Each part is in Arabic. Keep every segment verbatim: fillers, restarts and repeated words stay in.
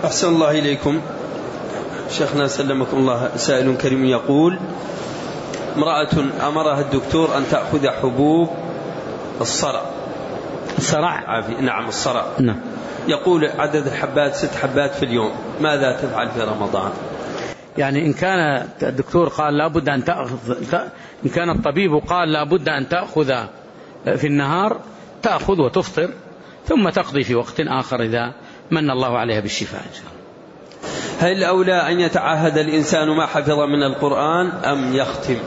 أحسن الله إليكم. شيخنا سلمكم الله، سائل كريم يقول: امرأة أمرها الدكتور أن تأخذ حبوب الصرع. الصرع؟ نعم الصرع. نعم. يقول عدد الحبات ست حبات في اليوم، ماذا تفعل في رمضان؟ يعني إن كان الدكتور قال لابد أن تأخذ، إن كان الطبيب قال لابد أن تأخذ في النهار تأخذ وتفطر ثم تقضي في وقت آخر إذا من الله عليها بالشفاء إن شاء الله. هل الأولى أن يتعهد الإنسان ما حفظ من القرآن أم يختم؟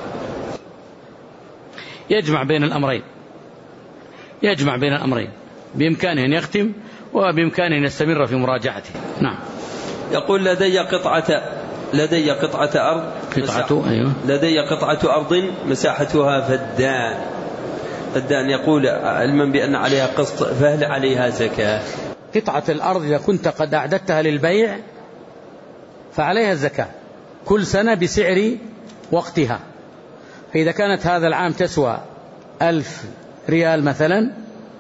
يجمع بين الأمرين، يجمع بين الأمرين، بإمكانه أن يختم وبإمكانه أن يستمر في مراجعته. نعم. يقول: لدي قطعة لدي قطعة أرض قطعة أيوة. لدي قطعة أرض مساحتها فدان فدان يقول علما بأن عليها قسط، فهل عليها زكاة؟ قطعة الأرض إذا كنت قد أعددتها للبيع فعليها الزكاة كل سنة بسعر وقتها. فإذا كانت هذا العام تسوى ألف ريال مثلا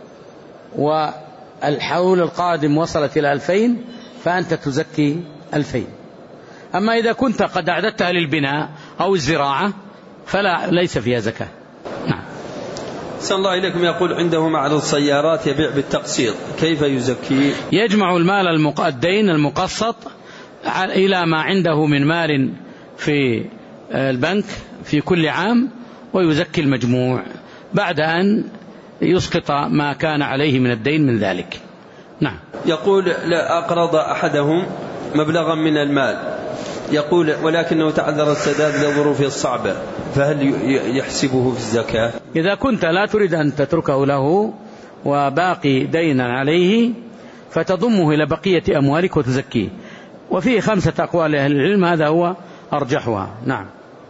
والحول القادم وصلت إلى ألفين فأنت تزكي ألفين. أما إذا كنت قد أعددتها للبناء أو الزراعة فلا ليس فيها زكاة. نعم. صلى الله إليكم يقول: عنده معرض سيارات يبيع بالتقسيط، كيف يزكي؟ يجمع المال الدين المقسط إلى ما عنده من مال في البنك في كل عام ويزكي المجموع بعد أن يسقط ما كان عليه من الدين من ذلك. نعم. يقول: لا أقرض أحدهم مبلغا من المال، يقول ولكنه تعذر السداد لظروفه الصعبة، فهل يحسبه في الزكاة؟ إذا كنت لا تريد أن تتركه له وباقي دينا عليه فتضمه إلى بقية أموالك وتزكيه، وفيه خمسة أقوال أهل العلم، هذا هو أرجحها. نعم.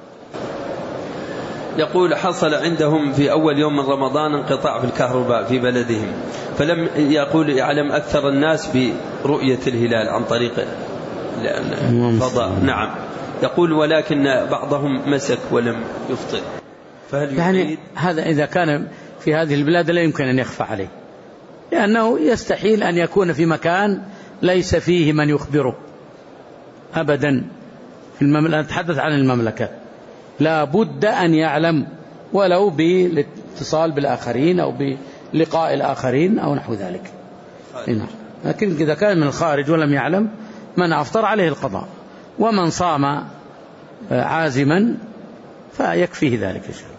يقول: حصل عندهم في أول يوم من رمضان انقطاع في الكهرباء في بلدهم، فلم يقول يعلم أكثر الناس برؤية الهلال عن طريق الفضاء. نعم. يقول ولكن بعضهم مسك ولم يفطر، فهل يعني هذا إذا كان في هذه البلاد لا يمكن أن يخفى عليه، لأنه يستحيل أن يكون في مكان ليس فيه من يخبره أبدا. في المملكة، نتحدث عن المملكة، لا بد أن يعلم ولو بالاتصال بالآخرين أو بلقاء الآخرين أو نحو ذلك. لكن إذا كان من الخارج ولم يعلم من أفطر عليه القضاء، ومن صام عازما فيكفيه ذلك إن شاء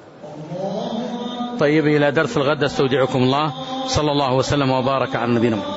الله. طيب، إلى درس الغد استودعكم الله، صلى الله وسلم وبارك على نبينا محمد.